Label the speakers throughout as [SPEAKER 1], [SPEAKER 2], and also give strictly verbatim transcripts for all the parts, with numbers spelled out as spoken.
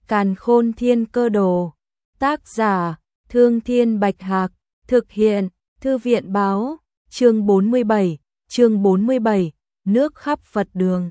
[SPEAKER 1] Càn Khôn Thiên Cơ Đồ. Tác giả: Thương Thiên Bạch Hạc. Thực hiện: Thư viện Báo. Chương bốn mươi bảy, chương bốn mươi bảy, nước khắp Phật đường.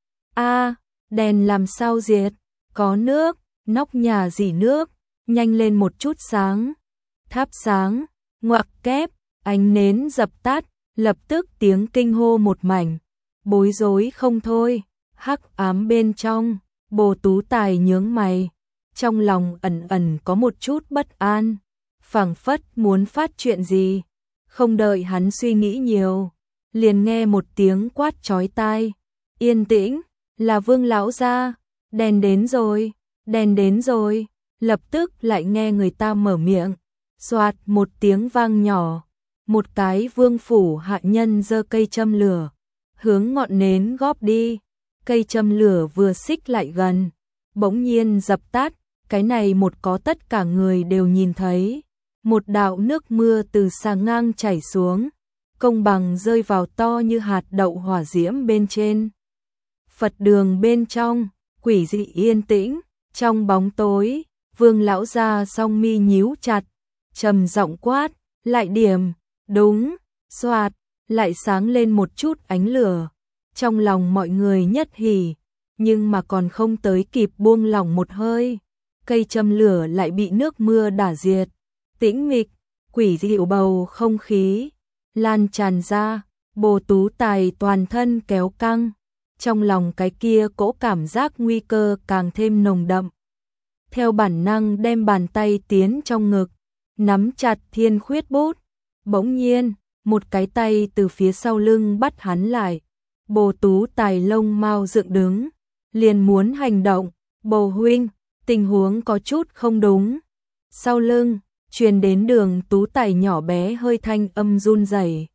[SPEAKER 1] A, đèn làm sao diệt? Có nước, nóc nhà rỉ nước, nhanh lên một chút sáng. Thắp sáng, ngoặc kép, ánh nến dập tắt, lập tức tiếng kinh hô một mảnh, bối rối không thôi. Hắc ám bên trong, Bồ Tú Tài nhướng mày, trong lòng ẩn ẩn có một chút bất an, phảng phất muốn phát chuyện gì. Không đợi hắn suy nghĩ nhiều, liền nghe một tiếng quát chói tai. Yên tĩnh, là Vương lão gia, đèn đến rồi, đèn đến rồi. Lập tức lại nghe người ta mở miệng, xoạt một tiếng vang nhỏ, một cái vương phủ hạ nhân giơ cây châm lửa, hướng ngọn nến góp đi. Cây châm lửa vừa xích lại gần, bỗng nhiên dập tắt, cái này một có tất cả người đều nhìn thấy. Một đạo nước mưa từ xa ngang chảy xuống, công bằng rơi vào to như hạt đậu hỏa diễm bên trên. Phật đường bên trong, quỷ dị yên tĩnh, trong bóng tối, Vương lão gia song mi nhíu chặt, trầm giọng quát, lại điểm, đúng, xoạt, lại sáng lên một chút ánh lửa. Trong lòng mọi người nhất hỉ, nhưng mà còn không tới kịp buông lỏng một hơi, cây châm lửa lại bị nước mưa đả diệt. Tĩnh mịch, quỷ dị bầu không khí lan tràn ra, Bồ Tú Tài toàn thân kéo căng, trong lòng cái kia cỗ cảm giác nguy cơ càng thêm nồng đậm. Theo bản năng đem bàn tay tiến trong ngực, nắm chặt thiên khuyết bút. Bỗng nhiên, một cái tay từ phía sau lưng bắt hắn lại. Bồ Tú Tài lông mao dựng đứng, liền muốn hành động. Bồ huynh, tình huống có chút không đúng. Sau lưng, truyền đến Đường Tú Tài nhỏ bé hơi thanh âm run rẩy.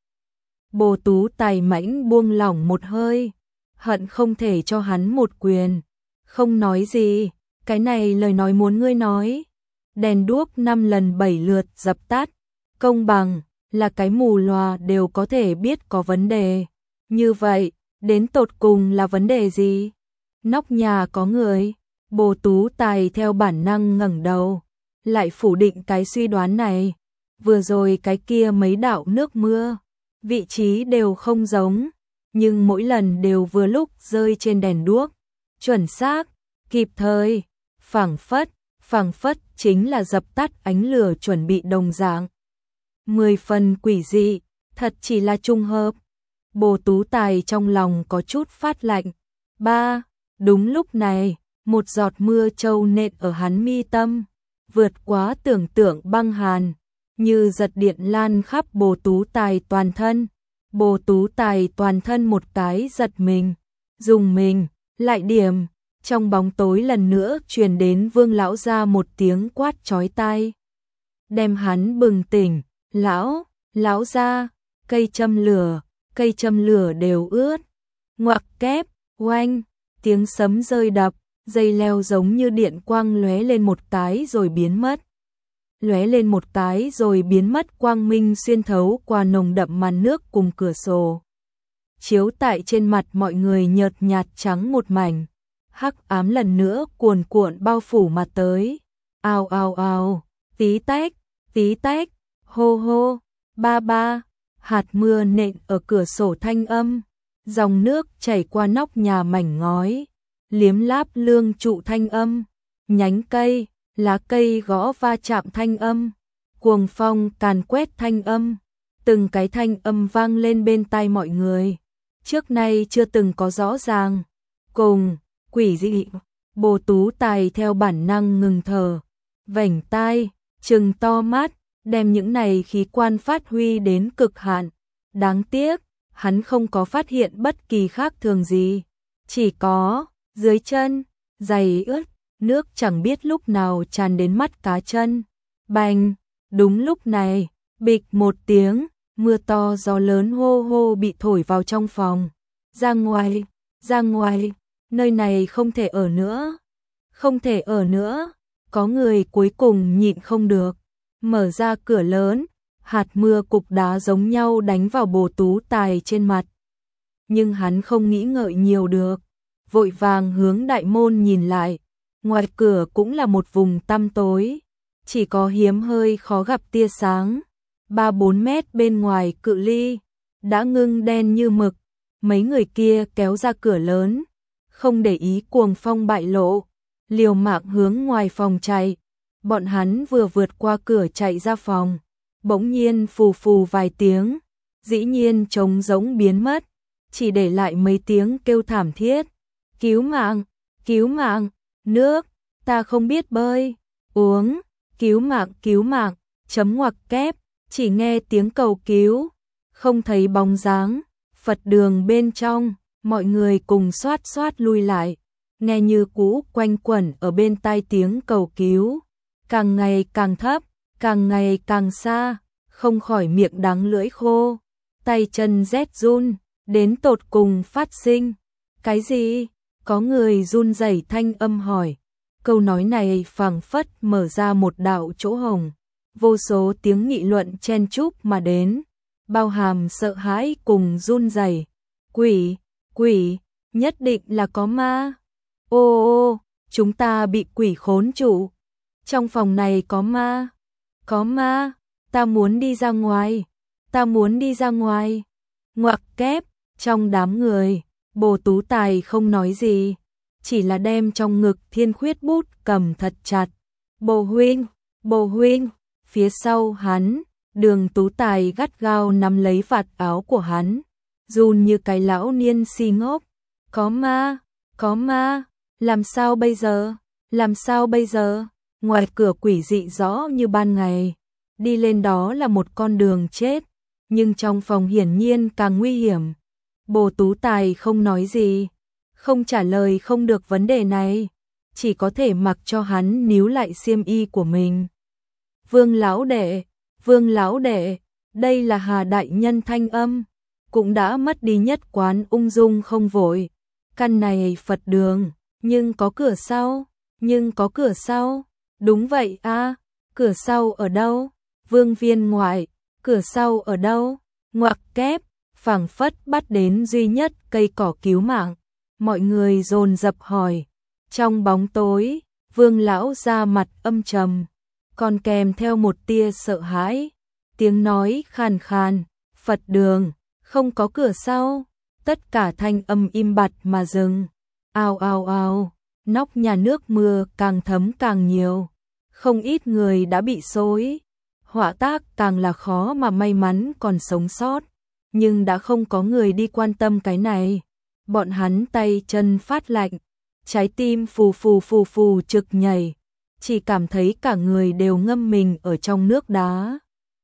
[SPEAKER 1] Bồ Tú Tài mãnh buông lỏng một hơi, hận không thể cho hắn một quyền. Không nói gì, cái này lời nói muốn ngươi nói. Đèn đuốc năm lần bảy lượt dập tắt, công bằng, là cái mù lòa đều có thể biết có vấn đề. Như vậy, đến tột cùng là vấn đề gì? Nóc nhà có người. Bồ Tú Tài theo bản năng ngẩng đầu, lại phủ định cái suy đoán này. Vừa rồi cái kia mấy đạo nước mưa, vị trí đều không giống, nhưng mỗi lần đều vừa lúc rơi trên đèn đuốc, chuẩn xác, kịp thời, phảng phất, phảng phất chính là dập tắt ánh lửa chuẩn bị đồng dạng. Mười phần quỷ dị, thật chỉ là trùng hợp. Bồ Tú Tài trong lòng có chút phát lạnh. Ba, đúng lúc này, một giọt mưa trâu nện ở hắn mi tâm, vượt quá tưởng tượng băng hàn, như giật điện lan khắp Bồ Tú Tài toàn thân. Bồ Tú Tài toàn thân một cái giật mình, dùng mình, lại điểm, trong bóng tối lần nữa truyền đến Vương lão gia một tiếng quát chói tai, đem hắn bừng tỉnh. Lão, lão gia, cây châm lửa, cây châm lửa đều ướt. Ngoặc kép, oanh, tiếng sấm rơi đập, dây leo giống như điện quang lóe lên một cái rồi biến mất. Lóe lên một cái rồi biến mất, quang minh xuyên thấu qua nồng đậm màn nước cùng cửa sổ, chiếu tại trên mặt mọi người nhợt nhạt trắng một mảnh. Hắc ám lần nữa cuồn cuộn bao phủ mà tới. Ào ào ào, tí tách, tí tách, hô hô, ba ba, hạt mưa nện ở cửa sổ thanh âm, dòng nước chảy qua nóc nhà mảnh ngói, liếm láp lương trụ thanh âm, nhánh cây, lá cây gõ va chạm thanh âm, cuồng phong càn quét thanh âm, từng cái thanh âm vang lên bên tai mọi người, trước nay chưa từng có rõ ràng, cùng quỷ dị. Bồ Tú Tài theo bản năng ngừng thở, vểnh tai, trừng to mắt, đem những này khí quan phát huy đến cực hạn. Đáng tiếc, hắn không có phát hiện bất kỳ khác thường gì, chỉ có dưới chân giày ướt, nước chẳng biết lúc nào tràn đến mắt cá chân. Bành, đúng lúc này, bịch một tiếng, mưa to gió lớn hô hô bị thổi vào trong phòng. Ra ngoài, ra ngoài, nơi này không thể ở nữa, không thể ở nữa. Có người cuối cùng nhịn không được, mở ra cửa lớn, hạt mưa cục đá giống nhau đánh vào Bồ Tú Tài trên mặt. Nhưng hắn không nghĩ ngợi nhiều được, vội vàng hướng đại môn nhìn lại, Ngoài cửa cũng là một vùng tăm tối, chỉ có hiếm hơi khó gặp tia sáng. Ba bốn mét bên ngoài cự ly đã ngưng đen như mực. Mấy người kia kéo ra cửa lớn, không để ý cuồng phong bại lộ, liều mạng hướng ngoài phòng chạy. Bọn hắn vừa vượt qua cửa chạy ra phòng, bỗng nhiên phù phù vài tiếng, dĩ nhiên trống rỗng biến mất, chỉ để lại mấy tiếng kêu thảm thiết. Cứu mạng, cứu mạng, nước, ta không biết bơi, uống, cứu mạng, cứu mạng, chấm ngoặc kép, chỉ nghe tiếng cầu cứu, không thấy bóng dáng. Phật đường bên trong, mọi người cùng xoát xoát lui lại, nghe như cũ quanh quẩn ở bên tai tiếng cầu cứu, càng ngày càng thấp, càng ngày càng xa, không khỏi miệng đắng lưỡi khô, tay chân rét run, đến tột cùng phát sinh. Cái gì? Có người run rẩy thanh âm hỏi. Câu nói này phảng phất mở ra một đạo chỗ hồng, vô số tiếng nghị luận chen chúc mà đến, bao hàm sợ hãi cùng run rẩy. Quỷ, quỷ, nhất định là có ma. Ô ô, chúng ta bị quỷ khốn trụ. Trong phòng này có ma. Có ma, ta muốn đi ra ngoài. Ta muốn đi ra ngoài. Ngoặc kép, trong đám người, Bồ Tú Tài không nói gì, chỉ là đem trong ngực thiên khuyết bút cầm thật chặt. Bồ huynh, bồ huynh, phía sau hắn, Đường Tú Tài gắt gao nắm lấy vạt áo của hắn, run như cái lão niên si ngốc. Có ma, có ma, làm sao bây giờ, làm sao bây giờ? Ngoài cửa quỷ dị rõ như ban ngày, đi lên đó là một con đường chết, nhưng trong phòng hiển nhiên càng nguy hiểm. Bồ Tú Tài không nói gì, không trả lời không được vấn đề này, chỉ có thể mặc cho hắn níu lại xiêm y của mình. Vương lão đệ, Vương lão đệ, đây là Hà đại nhân thanh âm, cũng đã mất đi nhất quán ung dung không vội. Căn này Phật đường, nhưng có cửa sau, nhưng có cửa sau. Đúng vậy a, à, cửa sau ở đâu? Vương viên ngoại, cửa sau ở đâu? Ngoặc kép, phảng phất bắt đến duy nhất cây cỏ cứu mạng. Mọi người dồn dập hỏi. Trong bóng tối, Vương lão ra mặt âm trầm, còn kèm theo một tia sợ hãi. Tiếng nói khàn khàn, Phật đường, không có cửa sau. Tất cả thanh âm im bặt mà dừng. Ao ao ao, nóc nhà nước mưa càng thấm càng nhiều. Không ít người đã bị xối. Họa tác càng là khó mà may mắn còn sống sót. Nhưng đã không có người đi quan tâm cái này. Bọn hắn tay chân phát lạnh, trái tim phù phù phù phù trực nhảy, chỉ cảm thấy cả người đều ngâm mình ở trong nước đá.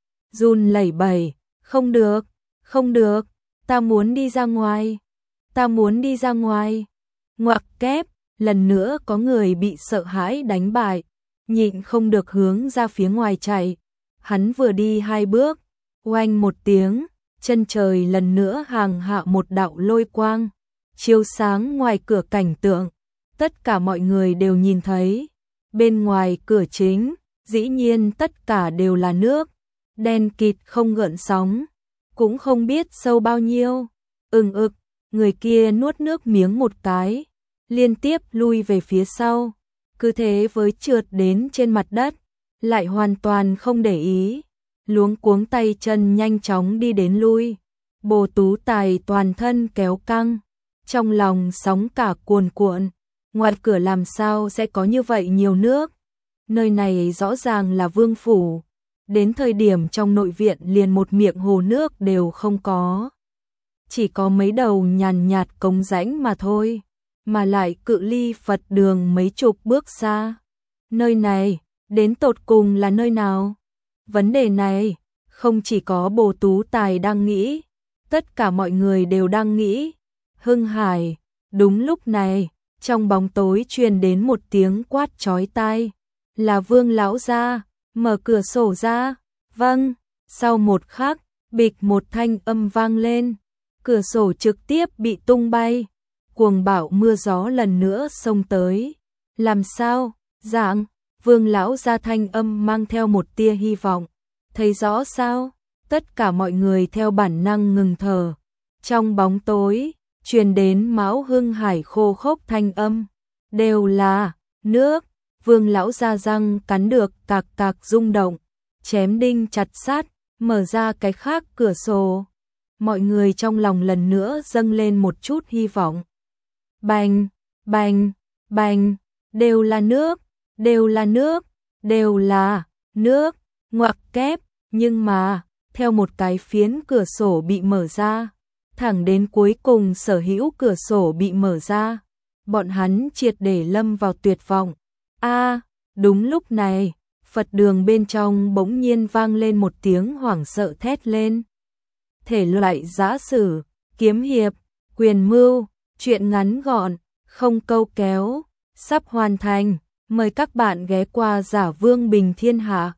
[SPEAKER 1] Run lẩy bẩy, không được, không được, ta muốn đi ra ngoài, ta muốn đi ra ngoài. Ngoặc kép, lần nữa có người bị sợ hãi đánh bại, nhịn không được hướng ra phía ngoài chạy. Hắn vừa đi hai bước, oanh một tiếng, chân trời lần nữa hàng hạ một đạo lôi quang, chiếu sáng ngoài cửa cảnh tượng. Tất cả mọi người đều nhìn thấy, bên ngoài cửa chính, dĩ nhiên tất cả đều là nước, đen kịt không gợn sóng, cũng không biết sâu bao nhiêu. Ừng ực, người kia nuốt nước miếng một cái, liên tiếp lui về phía sau, cứ thế với trượt đến trên mặt đất, lại hoàn toàn không để ý, luống cuống tay chân nhanh chóng đi đến lui. Bồ Tú Tài toàn thân kéo căng, trong lòng sóng cả cuồn cuộn. Ngoài cửa làm sao sẽ có như vậy nhiều nước? Nơi này rõ ràng là vương phủ. Đến thời điểm trong nội viện liền một miệng hồ nước đều không có. Chỉ có mấy đầu nhàn nhạt cống rãnh mà thôi. Mà lại cự ly Phật đường mấy chục bước xa. Nơi này, đến tột cùng là nơi nào? Vấn đề này, không chỉ có Bồ Tú Tài đang nghĩ. Tất cả mọi người đều đang nghĩ. Hưng Hải, đúng lúc này, trong bóng tối truyền đến một tiếng quát chói tai. Là Vương lão gia, mở cửa sổ ra. Vâng, sau một khắc, bịch một thanh âm vang lên. Cửa sổ trực tiếp bị tung bay. Cuồng bão mưa gió lần nữa xông tới. Làm sao? Dạng, Vương lão gia thanh âm mang theo một tia hy vọng. Thấy rõ sao? Tất cả mọi người theo bản năng ngừng thở. Trong bóng tối, truyền đến Mão Hưng Hải khô khốc thanh âm, đều là nước, Vương lão ra răng cắn được cạc cạc rung động, chém đinh chặt sắt, mở ra cái khác cửa sổ. Mọi người trong lòng lần nữa dâng lên một chút hy vọng. Bành, bành, bành, đều là nước, đều là nước, đều là nước, ngoặc kép, nhưng mà, theo một cái phiến cửa sổ bị mở ra, thẳng đến cuối cùng sở hữu cửa sổ bị mở ra, bọn hắn triệt để lâm vào tuyệt vọng. A, đúng lúc này, Phật đường bên trong bỗng nhiên vang lên một tiếng hoảng sợ thét lên. Thể loại giã sử, kiếm hiệp, quyền mưu, truyện ngắn gọn, không câu kéo, sắp hoàn thành, mời các bạn ghé qua Giả Vương Bình Thiên Hạ.